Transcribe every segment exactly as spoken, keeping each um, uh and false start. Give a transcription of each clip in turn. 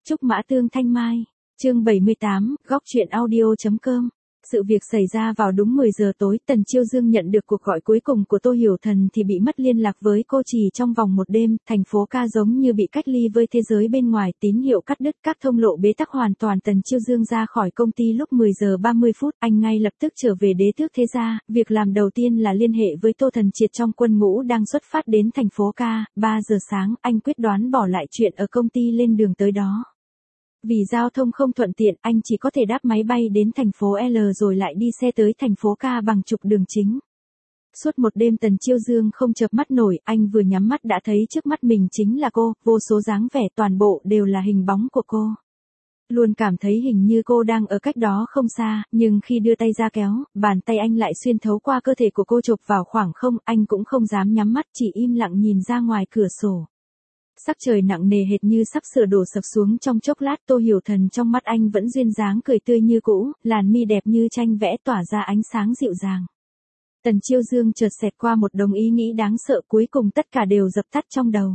Trúc Mã Tương Thanh Mai, chương bảy mươi tám, góc chuyện audio chấm com. Sự việc xảy ra vào đúng mười giờ tối, Tần Chiêu Dương nhận được cuộc gọi cuối cùng của Tô Hiểu Thần thì bị mất liên lạc với cô chỉ trong vòng một đêm, thành phố ca giống như bị cách ly với thế giới bên ngoài, tín hiệu cắt đứt, các thông lộ bế tắc hoàn toàn. Tần Chiêu Dương ra khỏi công ty lúc mười giờ ba mươi phút, anh ngay lập tức trở về Đế Tước Thế Gia, việc làm đầu tiên là liên hệ với Tô Thần Triệt trong quân ngũ đang xuất phát đến thành phố ca, ba giờ sáng, anh quyết đoán bỏ lại chuyện ở công ty lên đường tới đó. Vì giao thông không thuận tiện, anh chỉ có thể đáp máy bay đến thành phố L rồi lại đi xe tới thành phố K bằng trục đường chính. Suốt một đêm Tần Chiêu Dương không chợp mắt nổi, anh vừa nhắm mắt đã thấy trước mắt mình chính là cô, vô số dáng vẻ toàn bộ đều là hình bóng của cô. Luôn cảm thấy hình như cô đang ở cách đó không xa, nhưng khi đưa tay ra kéo, bàn tay anh lại xuyên thấu qua cơ thể của cô chộp vào khoảng không, anh cũng không dám nhắm mắt, chỉ im lặng nhìn ra ngoài cửa sổ. Sắc trời nặng nề hệt như sắp sửa đổ sập xuống trong chốc lát. Tô Hiểu Thần trong mắt anh vẫn duyên dáng cười tươi như cũ, làn mi đẹp như tranh vẽ tỏa ra ánh sáng dịu dàng. Tần Chiêu Dương chợt xẹt qua một đống ý nghĩ đáng sợ, cuối cùng tất cả đều dập tắt trong đầu.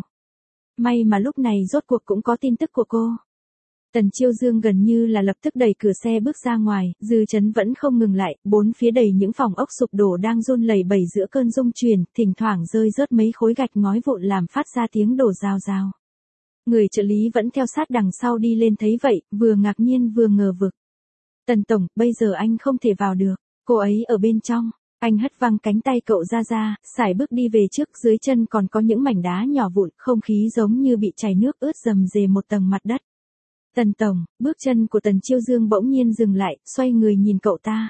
May mà lúc này rốt cuộc cũng có tin tức của cô. Tần Chiêu Dương gần như là lập tức đẩy cửa xe bước ra ngoài, dư chấn vẫn không ngừng lại, bốn phía đầy những phòng ốc sụp đổ đang run lẩy bẩy giữa cơn rung chuyển, thỉnh thoảng rơi rớt mấy khối gạch ngói vụn làm phát ra tiếng đổ rào rào. Người trợ lý vẫn theo sát đằng sau đi lên thấy vậy, vừa ngạc nhiên vừa ngờ vực. Tần tổng, bây giờ anh không thể vào được, cô ấy ở bên trong. Anh hất văng cánh tay cậu ra ra, sải bước đi về trước, dưới chân còn có những mảnh đá nhỏ vụn, không khí giống như bị chảy nước ướt rầm rề một tầng mặt đất. Tần tổng, bước chân của Tần Chiêu Dương bỗng nhiên dừng lại, xoay người nhìn cậu ta.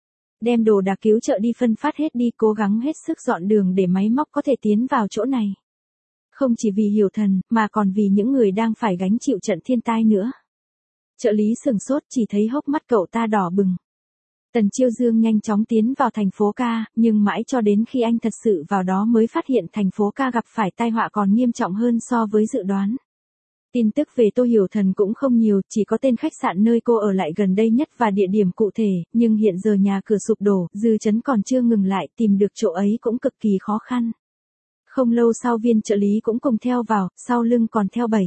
Đem đồ đạc cứu trợ đi phân phát hết đi, cố gắng hết sức dọn đường để máy móc có thể tiến vào chỗ này. Không chỉ vì Hiểu Thần, mà còn vì những người đang phải gánh chịu trận thiên tai nữa. Trợ lý sừng sốt, chỉ thấy hốc mắt cậu ta đỏ bừng. Tần Chiêu Dương nhanh chóng tiến vào thành phố ca, nhưng mãi cho đến khi anh thật sự vào đó mới phát hiện thành phố ca gặp phải tai họa còn nghiêm trọng hơn so với dự đoán. Tin tức về Tô Hiểu Thần cũng không nhiều, chỉ có tên khách sạn nơi cô ở lại gần đây nhất và địa điểm cụ thể, nhưng hiện giờ nhà cửa sụp đổ, dư chấn còn chưa ngừng lại, tìm được chỗ ấy cũng cực kỳ khó khăn. Không lâu sau viên trợ lý cũng cùng theo vào, sau lưng còn theo bảy.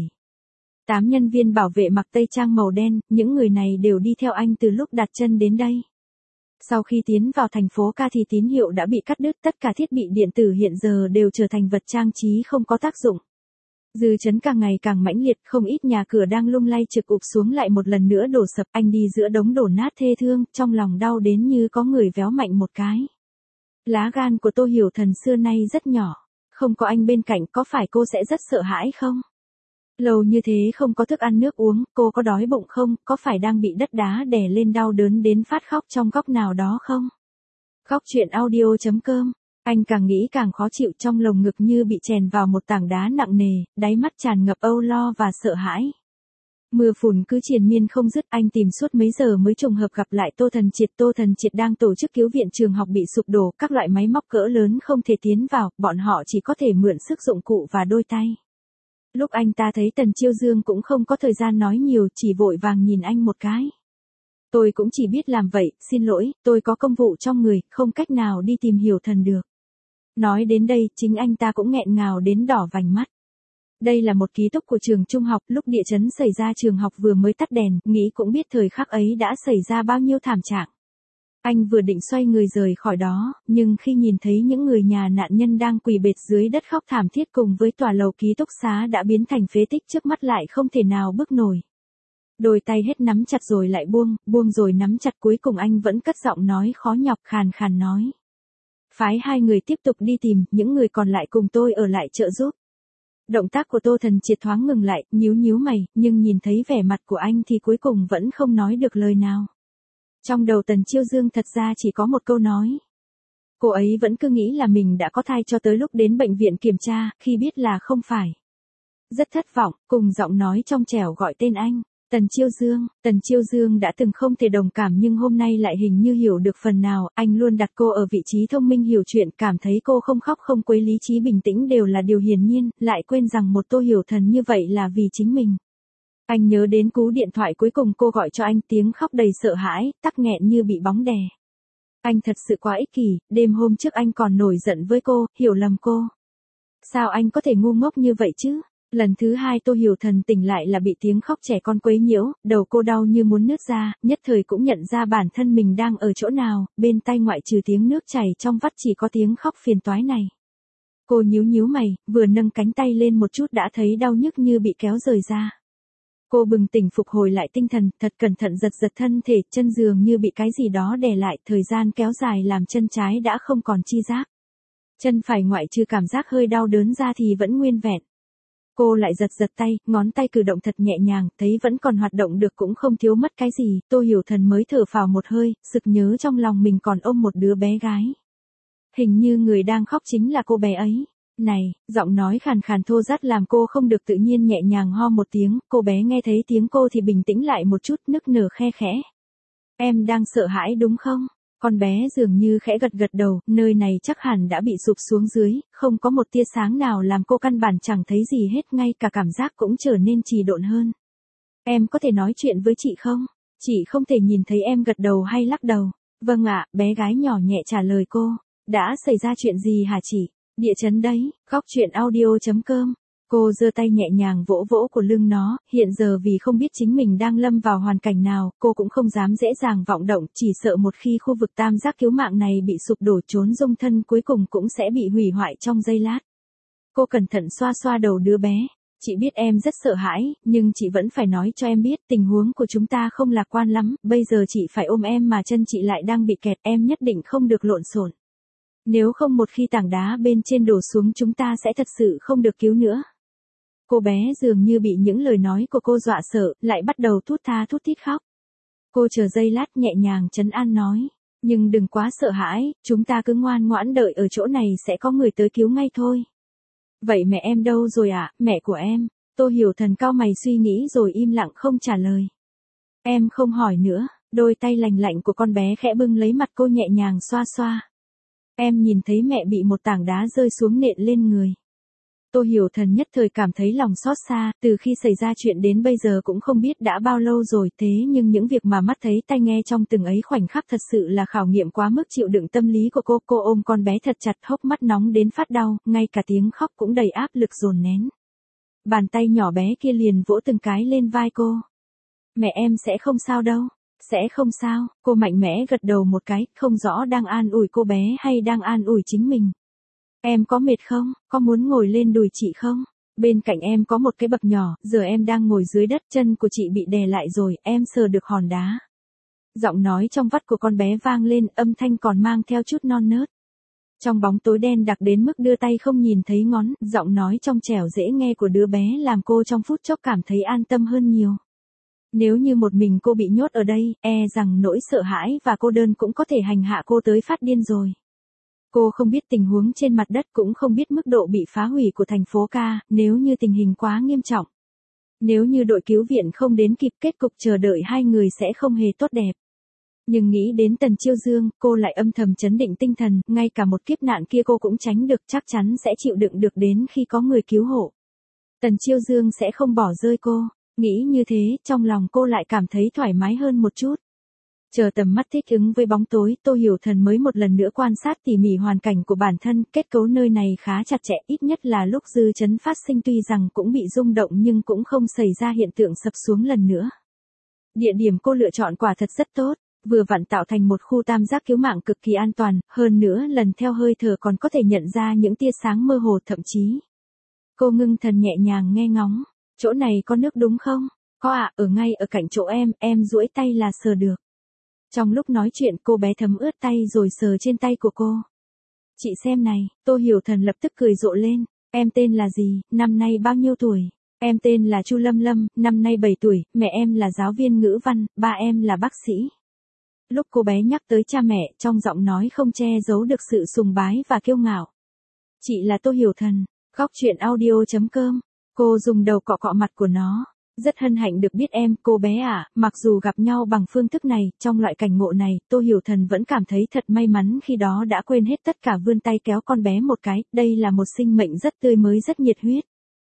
Tám nhân viên bảo vệ mặc tây trang màu đen, những người này đều đi theo anh từ lúc đặt chân đến đây. Sau khi tiến vào thành phố ca thì tín hiệu đã bị cắt đứt, tất cả thiết bị điện tử hiện giờ đều trở thành vật trang trí không có tác dụng. Dư chấn càng ngày càng mãnh liệt, không ít nhà cửa đang lung lay trực ụp xuống lại một lần nữa đổ sập, anh đi giữa đống đổ nát thê thương, trong lòng đau đến như có người véo mạnh một cái. Lá gan của Tô Hiểu Thần xưa nay rất nhỏ, không có anh bên cạnh có phải cô sẽ rất sợ hãi không? Lâu như thế không có thức ăn nước uống, cô có đói bụng không, có phải đang bị đất đá đè lên đau đớn đến phát khóc trong góc nào đó không? Góc chuyện audio chấm com. Anh càng nghĩ càng khó chịu, trong lồng ngực như bị chèn vào một tảng đá nặng nề, đáy mắt tràn ngập âu lo và sợ hãi. Mưa phùn cứ triền miên không dứt, anh tìm suốt mấy giờ mới trùng hợp gặp lại Tô Thần Triệt. Tô Thần Triệt đang tổ chức cứu viện trường học bị sụp đổ, các loại máy móc cỡ lớn không thể tiến vào, bọn họ chỉ có thể mượn sức dụng cụ và đôi tay. Lúc anh ta thấy Tần Chiêu Dương cũng không có thời gian nói nhiều, chỉ vội vàng nhìn anh một cái. Tôi cũng chỉ biết làm vậy, xin lỗi, tôi có công vụ trong người, không cách nào đi tìm Hiểu Thần được. Nói đến đây, chính anh ta cũng nghẹn ngào đến đỏ vành mắt. Đây là một ký túc của trường trung học, lúc địa chấn xảy ra trường học vừa mới tắt đèn, nghĩ cũng biết thời khắc ấy đã xảy ra bao nhiêu thảm trạng. Anh vừa định xoay người rời khỏi đó, nhưng khi nhìn thấy những người nhà nạn nhân đang quỳ bệt dưới đất khóc thảm thiết cùng với tòa lầu ký túc xá đã biến thành phế tích trước mắt lại không thể nào bước nổi. Đôi tay hết nắm chặt rồi lại buông, buông rồi nắm chặt, cuối cùng anh vẫn cất giọng nói khó nhọc, khàn khàn nói. Phái hai người tiếp tục đi tìm, những người còn lại cùng tôi ở lại trợ giúp. Động tác của Tô Thần Triệt thoáng ngừng lại, nhíu nhíu mày, nhưng nhìn thấy vẻ mặt của anh thì cuối cùng vẫn không nói được lời nào. Trong đầu Tần Chiêu Dương thật ra chỉ có một câu nói. Cô ấy vẫn cứ nghĩ là mình đã có thai cho tới lúc đến bệnh viện kiểm tra, khi biết là không phải. Rất thất vọng, cùng giọng nói trong trẻo gọi tên anh. Tần Chiêu Dương, Tần Chiêu Dương đã từng không thể đồng cảm nhưng hôm nay lại hình như hiểu được phần nào, anh luôn đặt cô ở vị trí thông minh hiểu chuyện, cảm thấy cô không khóc không quấy, lý trí bình tĩnh đều là điều hiển nhiên, lại quên rằng một Tô Hiểu Thần như vậy là vì chính mình. Anh nhớ đến cú điện thoại cuối cùng cô gọi cho anh, tiếng khóc đầy sợ hãi, tắc nghẹn như bị bóng đè. Anh thật sự quá ích kỷ, đêm hôm trước anh còn nổi giận với cô, hiểu lầm cô. Sao anh có thể ngu ngốc như vậy chứ? Lần thứ hai Tô Hiểu Thần tỉnh lại là bị tiếng khóc trẻ con quấy nhiễu, đầu cô đau như muốn nứt ra, nhất thời cũng nhận ra bản thân mình đang ở chỗ nào, bên tai ngoại trừ tiếng nước chảy trong vắt chỉ có tiếng khóc phiền toái này. Cô nhíu nhíu mày, vừa nâng cánh tay lên một chút đã thấy đau nhức như bị kéo rời ra. Cô bừng tỉnh phục hồi lại tinh thần, thật cẩn thận giật giật thân thể, chân dường như bị cái gì đó đè lại, thời gian kéo dài làm chân trái đã không còn chi giác. Chân phải ngoại trừ cảm giác hơi đau đớn ra thì vẫn nguyên vẹn. Cô lại giật giật tay, ngón tay cử động thật nhẹ nhàng, thấy vẫn còn hoạt động được cũng không thiếu mất cái gì, Tô Hiểu Thần mới thở phào một hơi, sực nhớ trong lòng mình còn ôm một đứa bé gái. Hình như người đang khóc chính là cô bé ấy. Này, giọng nói khàn khàn thô rát làm cô không được tự nhiên nhẹ nhàng ho một tiếng, cô bé nghe thấy tiếng cô thì bình tĩnh lại một chút, nức nở khe khẽ. Em đang sợ hãi đúng không? Con bé dường như khẽ gật gật đầu, nơi này chắc hẳn đã bị sụp xuống dưới, không có một tia sáng nào làm cô căn bản chẳng thấy gì hết, ngay cả cảm giác cũng trở nên trì độn hơn. Em có thể nói chuyện với chị không? Chị không thể nhìn thấy em gật đầu hay lắc đầu. Vâng ạ, bé gái nhỏ nhẹ trả lời cô. Đã xảy ra chuyện gì hả chị? Địa chấn đấy, góc chuyện audio chấm com. Cô giơ tay nhẹ nhàng vỗ vỗ của lưng nó, hiện giờ vì không biết chính mình đang lâm vào hoàn cảnh nào, cô cũng không dám dễ dàng vọng động, chỉ sợ một khi khu vực tam giác cứu mạng này bị sụp đổ trốn dung thân cuối cùng cũng sẽ bị hủy hoại trong giây lát. Cô cẩn thận xoa xoa đầu đứa bé. Chị biết em rất sợ hãi, nhưng chị vẫn phải nói cho em biết tình huống của chúng ta không lạc quan lắm, bây giờ chị phải ôm em mà chân chị lại đang bị kẹt, em nhất định không được lộn xộn. Nếu không một khi tảng đá bên trên đổ xuống chúng ta sẽ thật sự không được cứu nữa. Cô bé dường như bị những lời nói của cô dọa sợ, lại bắt đầu thút tha thút thít khóc. Cô chờ giây lát nhẹ nhàng trấn an nói, nhưng đừng quá sợ hãi, chúng ta cứ ngoan ngoãn đợi ở chỗ này sẽ có người tới cứu ngay thôi. Vậy mẹ em đâu rồi ạ, à? Mẹ của em? Tô Hiểu Thần cau mày suy nghĩ rồi im lặng không trả lời. Em không hỏi nữa, đôi tay lành lạnh của con bé khẽ bưng lấy mặt cô nhẹ nhàng xoa xoa. Em nhìn thấy mẹ bị một tảng đá rơi xuống nện lên người. Tô Hiểu Thần nhất thời cảm thấy lòng xót xa, từ khi xảy ra chuyện đến bây giờ cũng không biết đã bao lâu rồi, thế nhưng những việc mà mắt thấy tai nghe trong từng ấy khoảnh khắc thật sự là khảo nghiệm quá mức chịu đựng tâm lý của cô. Cô ôm con bé thật chặt, hốc mắt nóng đến phát đau, ngay cả tiếng khóc cũng đầy áp lực dồn nén. Bàn tay nhỏ bé kia liền vỗ từng cái lên vai cô. Mẹ em sẽ không sao đâu. Sẽ không sao, cô mạnh mẽ gật đầu một cái, không rõ đang an ủi cô bé hay đang an ủi chính mình. Em có mệt không, có muốn ngồi lên đùi chị không? Bên cạnh em có một cái bậc nhỏ, giờ em đang ngồi dưới đất, chân của chị bị đè lại rồi, em sờ được hòn đá. Giọng nói trong vắt của con bé vang lên, âm thanh còn mang theo chút non nớt. Trong bóng tối đen đặc đến mức đưa tay không nhìn thấy ngón, giọng nói trong trẻo dễ nghe của đứa bé làm cô trong phút chốc cảm thấy an tâm hơn nhiều. Nếu như một mình cô bị nhốt ở đây, e rằng nỗi sợ hãi và cô đơn cũng có thể hành hạ cô tới phát điên rồi. Cô không biết tình huống trên mặt đất, cũng không biết mức độ bị phá hủy của thành phố ca, nếu như tình hình quá nghiêm trọng. Nếu như đội cứu viện không đến kịp, kết cục chờ đợi hai người sẽ không hề tốt đẹp. Nhưng nghĩ đến Tần Chiêu Dương, cô lại âm thầm trấn định tinh thần, ngay cả một kiếp nạn kia cô cũng tránh được, chắc chắn sẽ chịu đựng được đến khi có người cứu hộ. Tần Chiêu Dương sẽ không bỏ rơi cô. Nghĩ như thế, trong lòng cô lại cảm thấy thoải mái hơn một chút. Chờ tầm mắt thích ứng với bóng tối, Tô Hiểu Thần mới một lần nữa quan sát tỉ mỉ hoàn cảnh của bản thân, kết cấu nơi này khá chặt chẽ, ít nhất là lúc dư chấn phát sinh tuy rằng cũng bị rung động nhưng cũng không xảy ra hiện tượng sập xuống lần nữa. Địa điểm cô lựa chọn quả thật rất tốt, vừa vặn tạo thành một khu tam giác cứu mạng cực kỳ an toàn, hơn nữa lần theo hơi thở còn có thể nhận ra những tia sáng mơ hồ thậm chí. Cô ngưng thần nhẹ nhàng nghe ngóng. Chỗ này có nước đúng không? Có ạ, à, ở ngay ở cạnh chỗ em, em duỗi tay là sờ được. Trong lúc nói chuyện cô bé thấm ướt tay rồi sờ trên tay của cô. Chị xem này, Tô Hiểu Thần lập tức cười rộ lên. Em tên là gì, năm nay bao nhiêu tuổi? Em tên là Chu Lâm Lâm, năm nay bảy tuổi, mẹ em là giáo viên ngữ văn, ba em là bác sĩ. Lúc cô bé nhắc tới cha mẹ, trong giọng nói không che giấu được sự sùng bái và kiêu ngạo. Chị là Tô Hiểu Thần, góc chuyện audio chấm com. Cô dùng đầu cọ cọ mặt của nó. Rất hân hạnh được biết em, cô bé à, mặc dù gặp nhau bằng phương thức này, trong loại cảnh ngộ này, Tô Hiểu Thần vẫn cảm thấy thật may mắn khi đó đã quên hết tất cả vươn tay kéo con bé một cái, đây là một sinh mệnh rất tươi mới rất nhiệt huyết.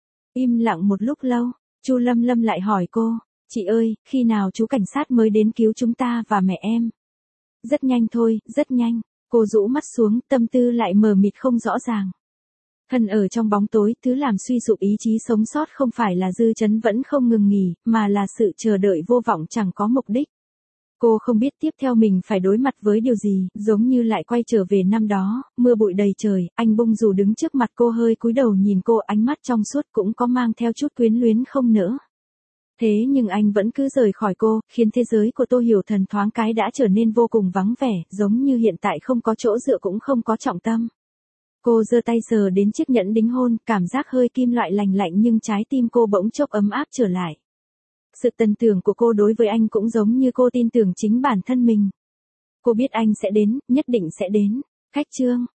Im lặng một lúc lâu, Chu Lâm Lâm lại hỏi cô, chị ơi, khi nào chú cảnh sát mới đến cứu chúng ta và mẹ em? Rất nhanh thôi, rất nhanh, cô rũ mắt xuống, tâm tư lại mờ mịt không rõ ràng. Thân ở trong bóng tối, thứ làm suy sụp ý chí sống sót không phải là dư chấn vẫn không ngừng nghỉ, mà là sự chờ đợi vô vọng chẳng có mục đích. Cô không biết tiếp theo mình phải đối mặt với điều gì, giống như lại quay trở về năm đó, mưa bụi đầy trời, anh bung dù đứng trước mặt cô hơi cúi đầu nhìn cô, ánh mắt trong suốt cũng có mang theo chút quyến luyến không nỡ. Thế nhưng anh vẫn cứ rời khỏi cô, khiến thế giới của Tô Hiểu Thần thoáng cái đã trở nên vô cùng vắng vẻ, giống như hiện tại không có chỗ dựa cũng không có trọng tâm. Cô giơ tay sờ đến chiếc nhẫn đính hôn, cảm giác hơi kim loại lành lạnh nhưng trái tim cô bỗng chốc ấm áp trở lại. Sự tin tưởng của cô đối với anh cũng giống như cô tin tưởng chính bản thân mình. Cô biết anh sẽ đến, nhất định sẽ đến. Khách trương.